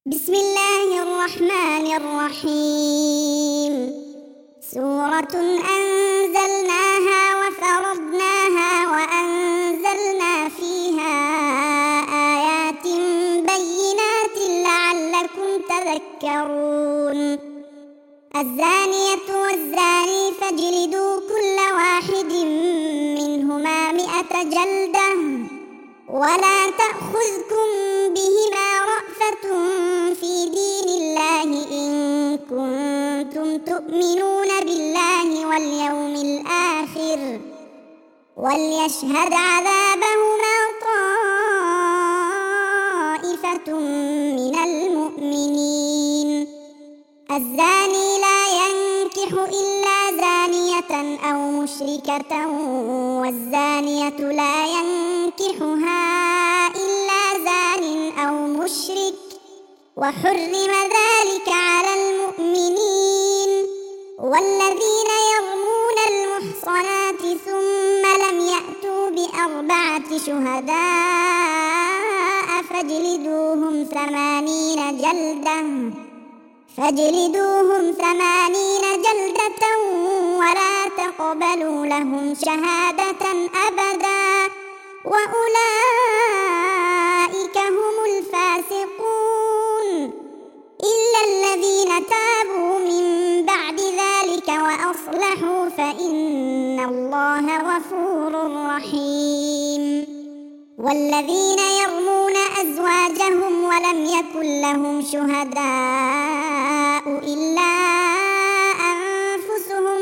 بسم الله الرحمن الرحيم. سورة أنزلناها وفرضناها وأنزلنا فيها آيات بينات لعلكم تذكرون. الزانية والزاني فاجلدوا كل واحد منهما 100 جلدة ولا تأخذكم بهما رأفة في دين الله إن كنتم تؤمنون بالله واليوم الآخر وليشهد عذابهما طائفة من المؤمنين. الزاني لا ينكح إلا زانية أو مشركة والزانية لا ينكحها إلا زان أو مشرك وحرم ذلك على المؤمنين. والذين يرمون المحصنات ثم لم يأتوا ب4 شهداء فاجلدوهم 80 جلدة ولا تقبلوا لهم شهادة أبدا وأولئك هم الفاسقون. إلا الذين تابوا من بعد ذلك وأصلحوا فإن الله غفور رحيم. والذين يرمون أزواجهم ولم يكن لهم شهداء إلا أنفسهم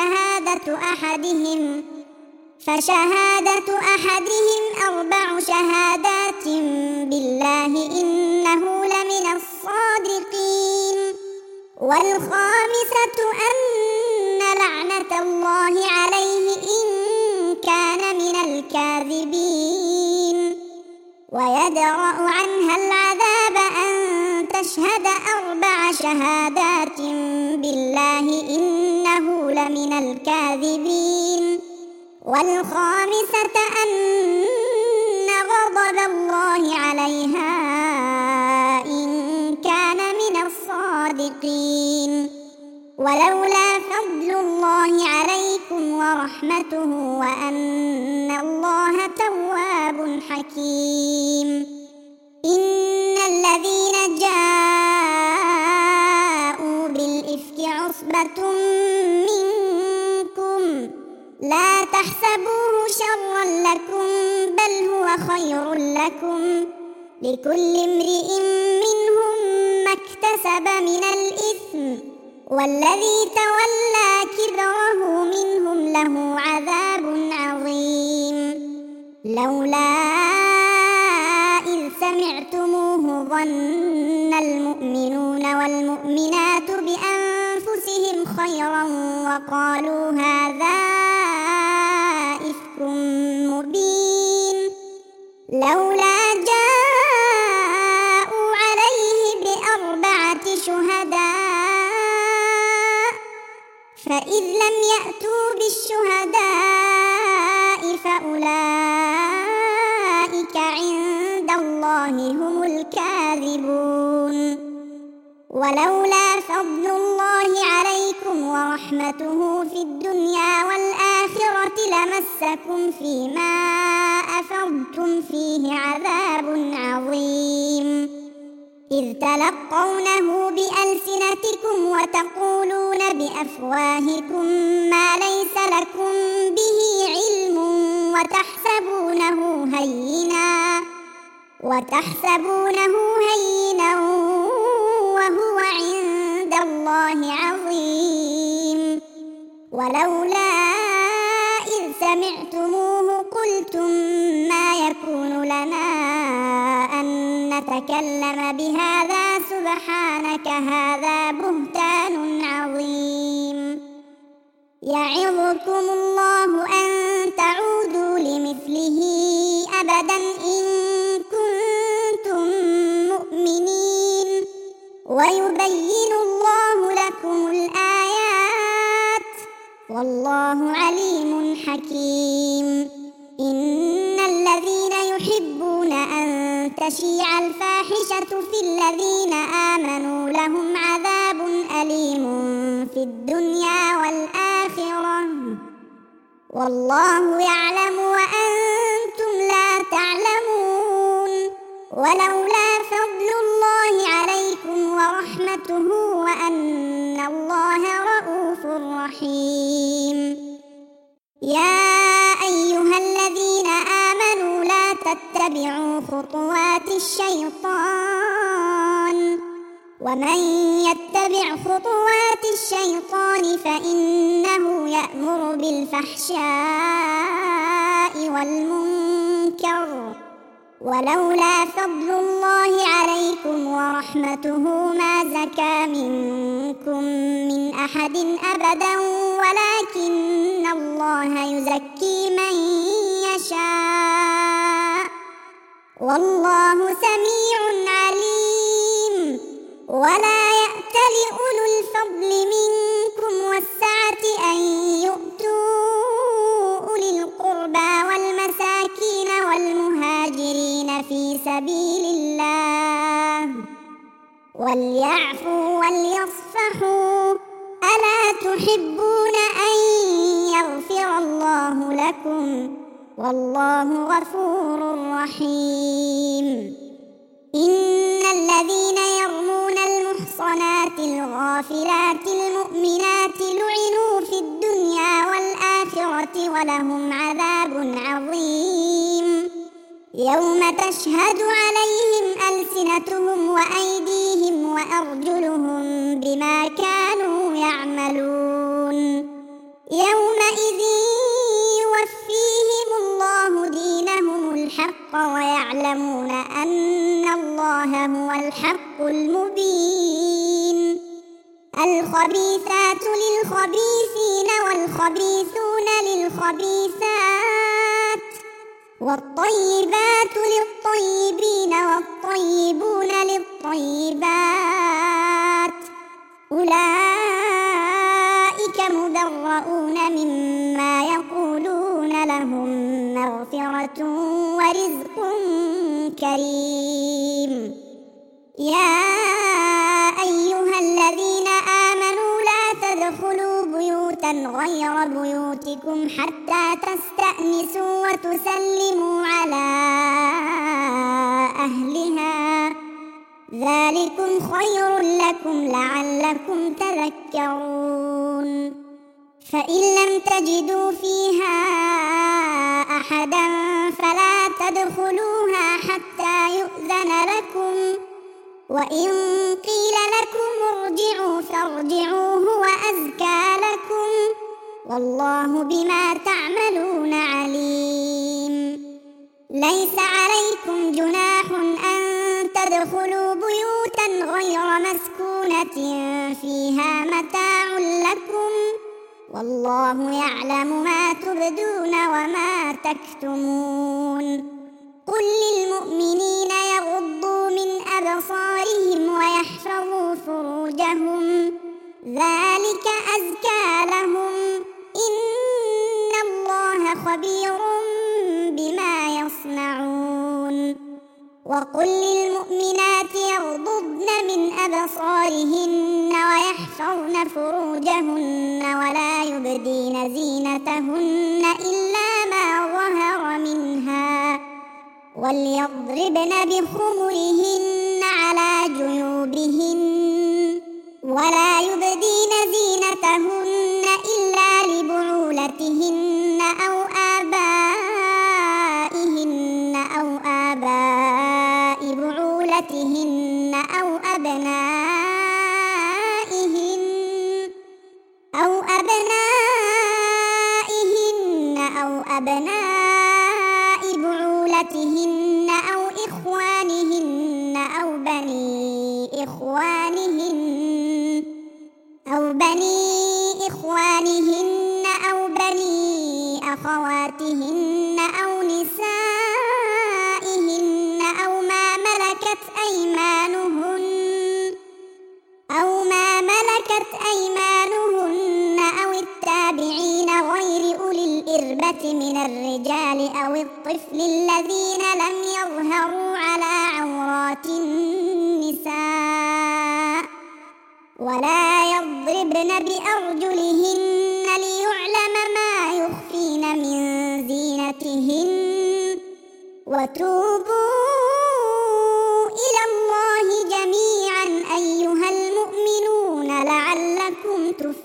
فشهادة أحدهم 4 شهادات بالله إنه لمن الصادقين. والخامسة أن لعنة الله عليه إن كان من الكاذبين. ويدرأ عنها العذاب أن تشهد 4 شهادات بالله إنه لمن الكاذبين. والخامسة أن غضب الله عليها إن كان من الصادقين. ولولا فضل الله عليكم ورحمته وأن الله تواب حكيم. إن الذين جاءوا بالإفك عصبة منكم لا تحسبوه شرا لكم بل هو خير لكم لكل امرئ منهم ما اكتسب من الإثم والذي تولى كبره منهم له عذاب عظيم. لولا إذ سمعتموه ظن المؤمنون والمؤمنات بأنفسهم خيرا وقالوا هذا إفك مبين. لولا جاءوا عليه ب4 شهداء فإذ لم يأتوا بالشهداء فأولئك عند الله هم الكاذبون. ولولا فضل الله عليكم ورحمته في الدنيا والآخرة لمسكم فيما أفضتم فيه عذاب عظيم. إذ تلقونه بألسنتكم وتقولون بأفواهكم ما ليس لكم به علم وتحسبونه هينا وهو عند الله عظيم. ولولا إذ سمعتموه قلتم ما يكون لنا أن نتكلم بهذا سبحانك هذا بهتان عظيم. يعظكم الله أن تعودوا لمثله أبدا إن كنتم مؤمنين ويبين الله لكم الآيات والله عليم حكيم. إن الذين يحبون أن تشيع الفاحشة في الذين آمنوا لهم عذاب أليم في الدنيا والآخرة والله يعلم وأنتم لا تعلمون. ولولا فضل الله عليكم ورحمته وأن الله رؤوف رحيم. يا أيها الذين آمنوا لا تتبعوا خطوات الشيطان ومن يتبع خطوات الشيطان فإنه يأمر بالفحشاء والمنكر ولولا فضل الله عليكم ورحمته ما زكى منكم من أحد أبدا ولكن الله يزكي من يشاء والله سميع عليم. ولا يأتل أولو الفضل منكم والسعة أن يؤتوا أولي القربى والمساكين والمهاجرين في سبيل الله وليعفوا وليصفحوا ألا تحبون أن يغفر الله لكم والله غفور رحيم. إن الذين يرمون المحصنات الغافلات المؤمنات لعنوا في الدنيا والآخرة ولهم عذاب عظيم يوم تشهد عليهم ألسنتهم وأيديهم وأرجلهم بما كانوا يعملون. يومئذ يوفيهم الله دينهم الحق ويعلمون أن الله هو الحق المبين. الخبيثات للخبيثين والخبيثون للخبيثات والطيبات للطيبين والطيبون للطيبات أولئك مبرؤون مما يقولون لهم مغفرة ورزق كريم. يا أيها الذين آمنوا لا تدخلوا بيوتا غير بيوتكم حتى تستأنسوا وتسلموا على أهلها ذلكم خير لكم لعلكم تذكرون. فإن لم تجدوا فيها أحدا فلا تدخلوها حتى يؤذن لكم وإن قيل لكم ارجعوا فارجعوا هو أزكى لكم والله بما تعملون عليم. ليس عليكم جناح أن تدخلوا بيوتا غير مسكونة فيها متاع لكم والله يعلم ما تبدون وما تكتمون. قل للمؤمنين يغضوا من أبصارهم ويحفظوا فروجهم ذلك أزكى لهم إن الله خبير بما يصنعون. وقل للمؤمنات يغضضن من أبصارهن ويحفظن فروجهن ولا يبدين زينتهن إلا ما ظهر منها وليضربن بخمرهن على جيوبهن ولا يبدين زينتهن إلا لبعولتهن أو آباء بعولتهن أو أبناء بعولتهن أو إخوانهن أو بني إخوانهن أو بني أخواتهن أو نسائهن أو ما ملكت أيمانهن أو التابعين غير أولي الإربة من الرجال أو الطفل الذين لم يظهروا على ولا يضربن بأرجلهن ليعلم ما يخفين من زينتهن وتوبوا إلى الله جميعا أيها المؤمنون لعلكم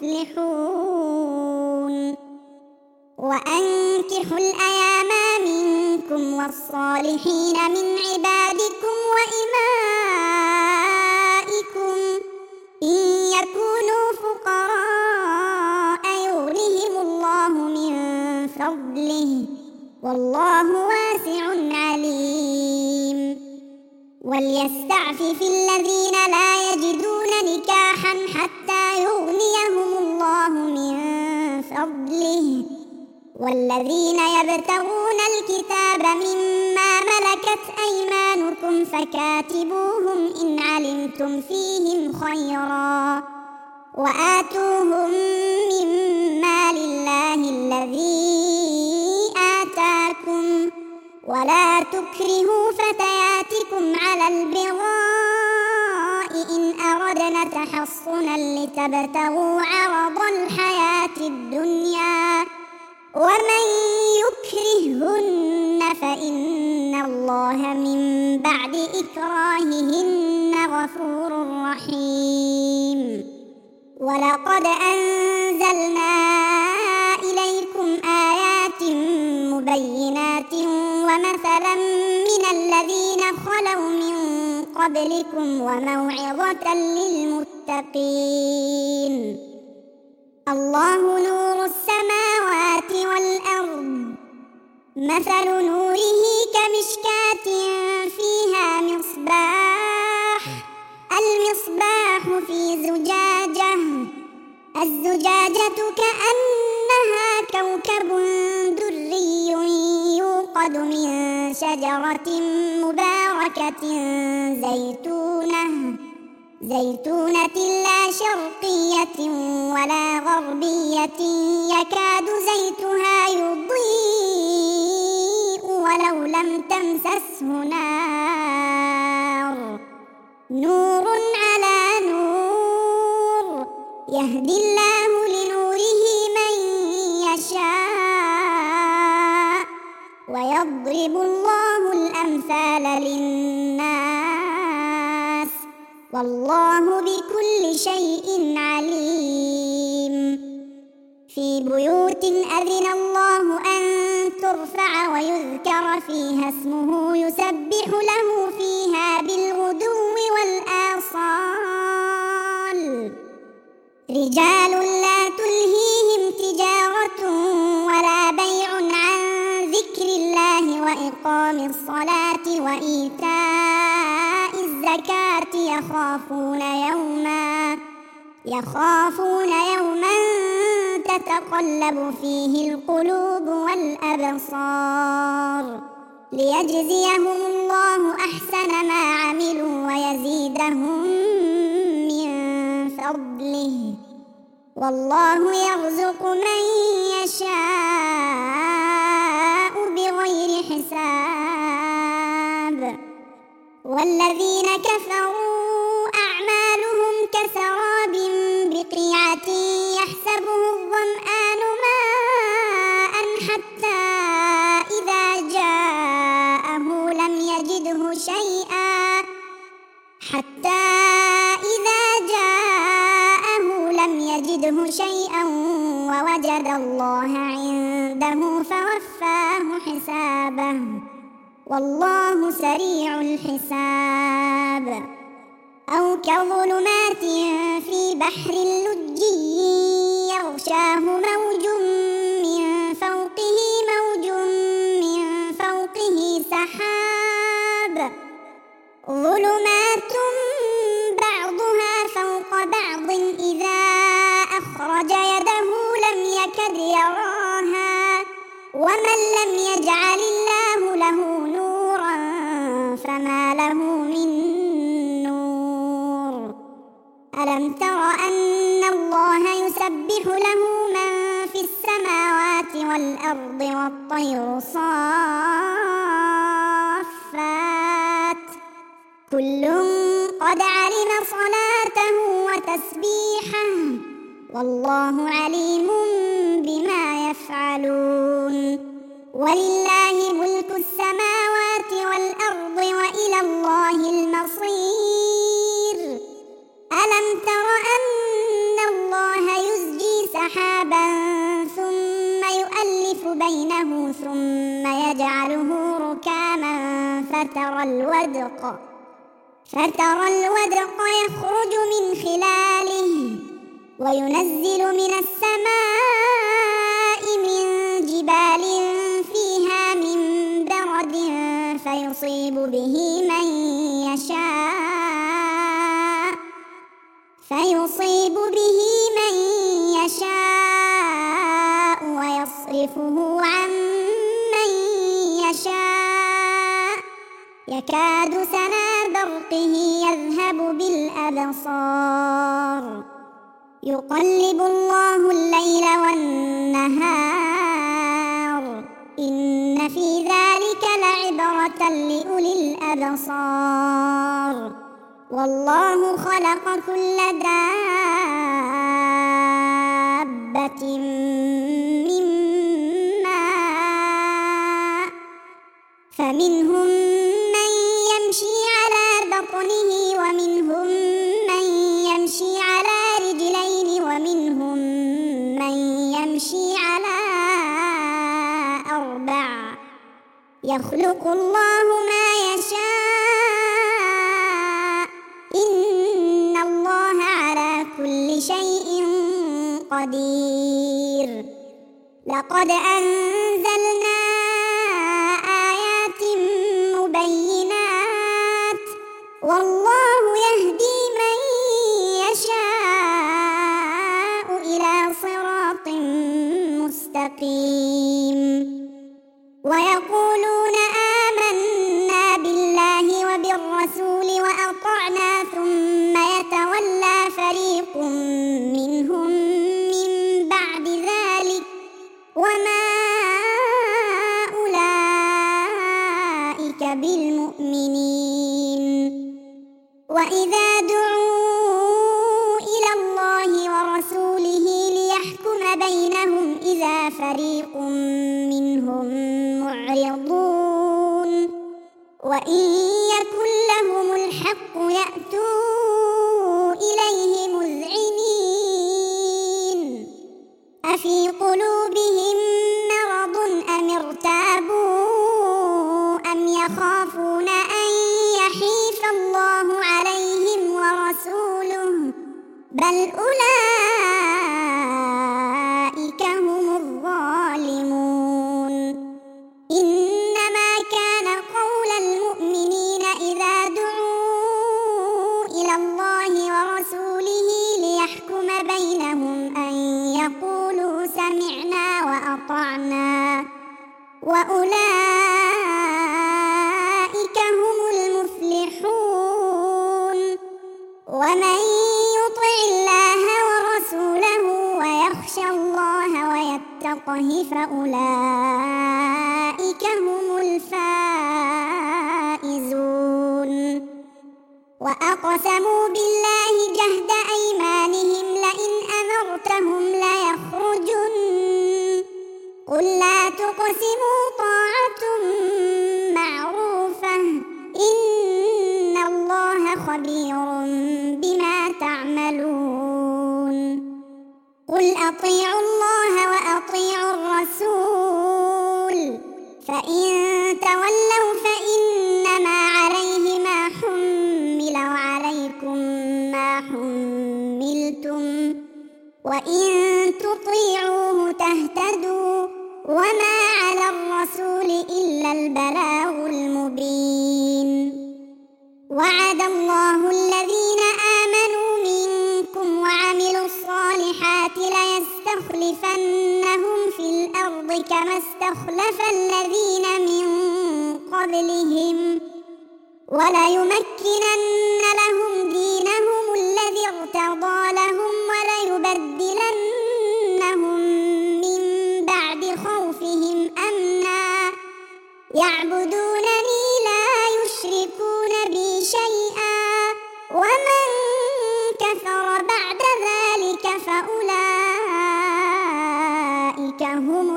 تفلحون وأنكحوا الأيام منكم والصالحين من عبادكم وإمائكم إن يكونوا فقراء يغنهم الله من فضله والله واسع عليم وليستعفف الذين لا يجدون نكاحا حتى يغنيهم الله من فضله والذين يبتغون الكتاب مما ملكت أيمانكم فكاتبوهم إن علمتم فيهم خيرا وآتوهم من مال الله الذي آتاكم ولا تكرهوا فتياتكم على البغاء إن أردنا تحصنا لتبتغوا عرض الحياة الدنيا ومن يكرهن فإن الله من بعد إكراههن غفور رحيم ولقد أنزلنا إليكم آيات مبينات ومثلا من الذين خلوا من قبلكم وموعظة للمتقين الله نور السماوات والأرض مثل نوره كمشكاة فيها مصباح المصباح في زجاجة الزجاجة كأنها كوكب دري يوقد من شجرة مباركة زيتونة لا شرقية ولا غربية يكاد زيتها يضيء ولو لم تمسسه نور على نور يهدي الله لنوره من يشاء ويضرب الله الأمثال للناس والله بكل شيء عليم في بيوت أذن الله أن ترفع ويذكر فيها اسمه يسبح له فيها بالغدو والآصال رجال لا تلهيهم تجارة ولا بيع عن ذكر الله وإقام الصلاة وإيتاء الزكاة يخافون يوما تتقلب فيه القلوب والأبصار ليجزيهم الله أحسن ما عملوا ويزيدهم من فضله والله يرزق من يشاء بغير حساب والذين كفروا أعمالهم كسراب بقيعة يحسبه الظمآن ماء حتى إذا جاءه لم يجده شيئا ووجد الله عنده فوفاه حسابه والله سريع الحساب أو كظلمات في بحر لجي يغشاه موج من فوقه سحاب ظلمات بعضها فوق بعض إذا أخرج يده لم يكد يراها ومن لم يجعل الله له نورا فما له من نور ألم تر أن الله يسبح له من في السماوات والأرض والطير صافات كل قد علم صلاته وتسبيحه والله عليم بما يفعلون ولله ملك السماوات والأرض وإلى الله المصير ألم تر أن الله يزجي سحابا ثم يؤلف بينه ثم يجعله ركاما فترى الودق يخرج من خلاله وينزل من السماء من جبال فيها من برد فيصيب به من يشاء ويصرفه عن من يشاء يكاد سنا برقه يذهب بالأبصار يقلب الله الليل والنهار إن في ذلك لعبرة لأولي الأبصار والله خلق كل دابة من ماء فمنهم من يمشي على بطنه ومنهم من يمشي على رجلين ومنهم من يمشي على أربع يخلق الله ما يشاء إن الله على كل شيء قدير لقد أنزلنا آيات مبينات والله يهدي من يشاء إلى صراط مستقيم ويقولون آمنا بالله وبالرسول وأطعنا ثم يتولى فريق منهم من بعد ذلك وما أولئك بالمؤمنين وإذا دعوا إلى الله ورسوله ليحكم بينهم إذا فريق منهم معرضون وإن يكن لهم الحق يأتوا إليه مذعنين أفي قلوبهم مرض أم ارتابوا أم يخافون أن يحيف الله عليهم ورسوله بل أولئك هم الظالمون إنما كان قول المؤمنين إذا دعوا إلى الله ورسوله ليحكم بينهم أن يقولوا سمعنا وأطعنا وأولئك هم المفلحون ومن يطع الله ورسوله ويخشى الله ويتقه فأولئك هم الفائزون وأقسموا بالله جهد أيمانهم لئن أمرتهم ليخرجن قل لا تقسموا طاعة معروفة إن الله خبير بما تعملون قل أطيعوا الله وأطيعوا الرسول فإن تولوا فإنما عليه ما حمل وعليكم ما حملتم وإن تطيعوه تهتدوا وما على الرسول إلا البلاغ المبين وعد الله الذين آمنوا منكم وعملوا الصالحات ليستخلفنهم في الأرض كما استخلف الذين من قبلهم وليمكنن لهم دينهم الذي ارتضى لهم وليبدلنهم من بعد خوفهم أمنا يعبدونني لا يشركون بي شيئا ومن كفر بعد هم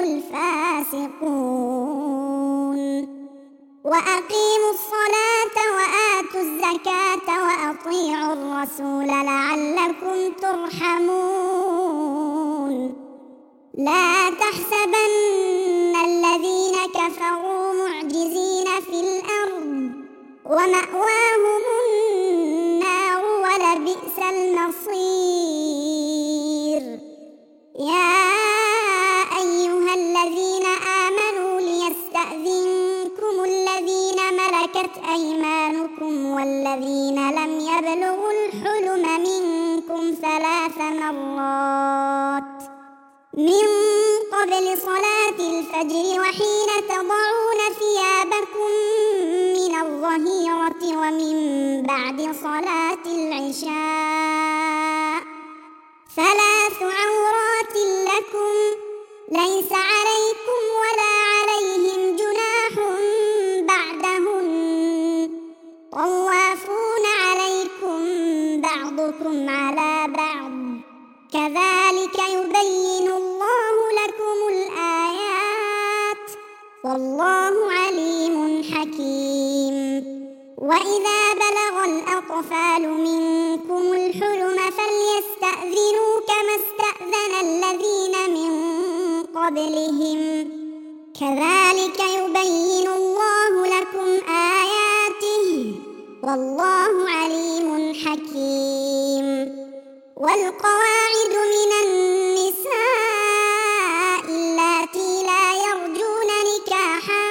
الفاسقون وأقيموا الصلاة وآتوا الزكاة وأطيعوا الرسول لعلكم ترحمون لا تحسبن الذين كفروا معجزين في الأرض ومأواهم النار ولبئس المصير يا أيها الذين آمنوا ليستأذنكم الذين ملكت أيمانكم والذين لم يبلغوا الحلم منكم 3 مرات من قبل صلاة الفجر وحين تضعون ثيابكم من الظهيرة ومن بعد صلاة العشاء 3 عورات لكم ليس عليكم ولا عليهم جناح بعدهن طوافون عليكم بعضكم على بعض كذلك يبين الله لكم الآيات والله عليم حكيم وإذا بلغ الأطفال منكم الحلم فليستأذنوا كما استأذن الذين من قبلهم كذلك يبين الله لكم آياته والله عليم حكيم والقواعد من النساء اللاتي لا يرجون نكاحا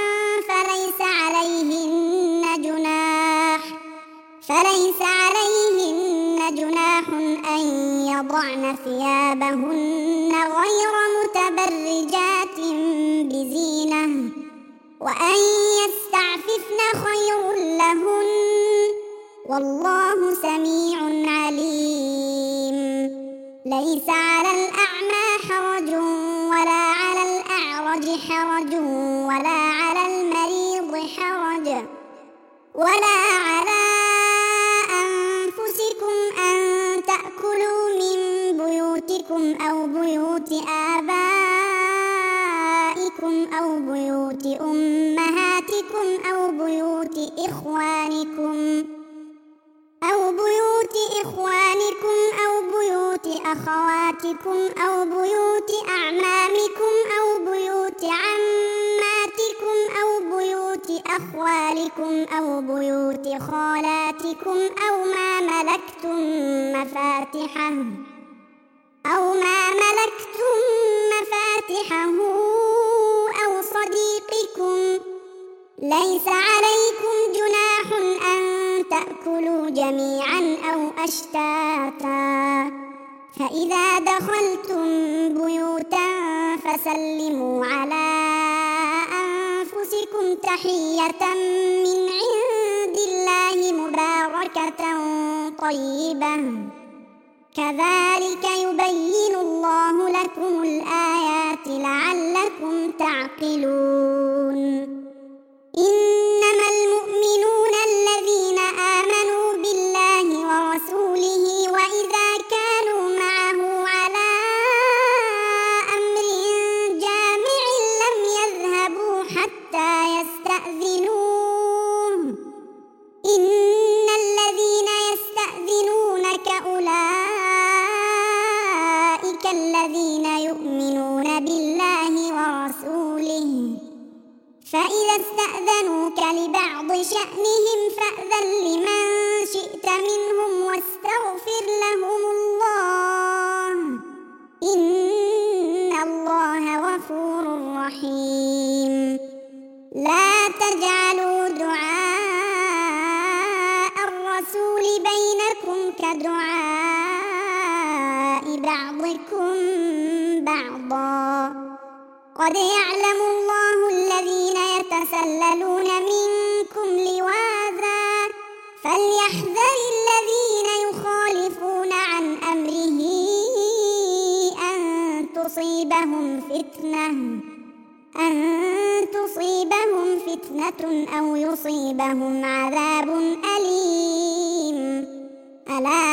فليس عليهن جناح أن يضعن ثيابهن غير متبرجات بزينة وأن يستعففن خير لهن والله سميع عليم ليس على الأعمى حرج ولا على الأعرج حرج ولا على المريض حرج ولا على أنفسكم أن تأكلوا من بيوتكم أو بيوت آبائكم أو بيوت أمهاتكم أو بيوت إخوانكم أو بيوت أخواتكم أو بيوت أعمامكم أو بيوت عماتكم أو بيوت أخوالكم أو بيوت خالاتكم أو ما ملكتم مفاتحه أو صديقكم ليس عليكم جناح أن تأكلوا جميعا أو أشتاتا فإذا دخلتم بيوتا فسلموا على أنفسكم تحية من عند الله مباركة طيبة كذلك يبين الله لكم الآيات لعلكم تعقلون إنما المؤمنون الذين آمنوا بالله ورسوله وإذا كانوا معه على أمر جامع لم يذهبوا حتى يستأذنوه إن الذين يستأذنونك أولئك الذين يؤمنون بالله ورسوله فإذا استأذنوك لبعض شأنهم فأذن لمن شئت منهم واستغفر لهم الله إن الله غفور رحيم لا تجعلوا دعاء الرسول بينكم كدعاء بعضكم بعضا قد يعلم الله الذين يتسللون منكم لواذا فليحذر الذين يخالفون عن أمره أن تصيبهم فتنة أو يصيبهم عذاب أليم ألا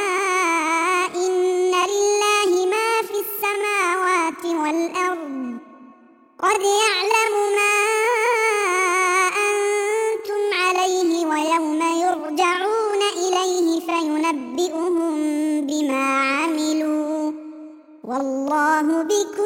إن لله ما في السماوات والأرض قد يعلم ما أنتم عليه ويوم يرجعون إليه فينبئهم بما عملوا والله بكل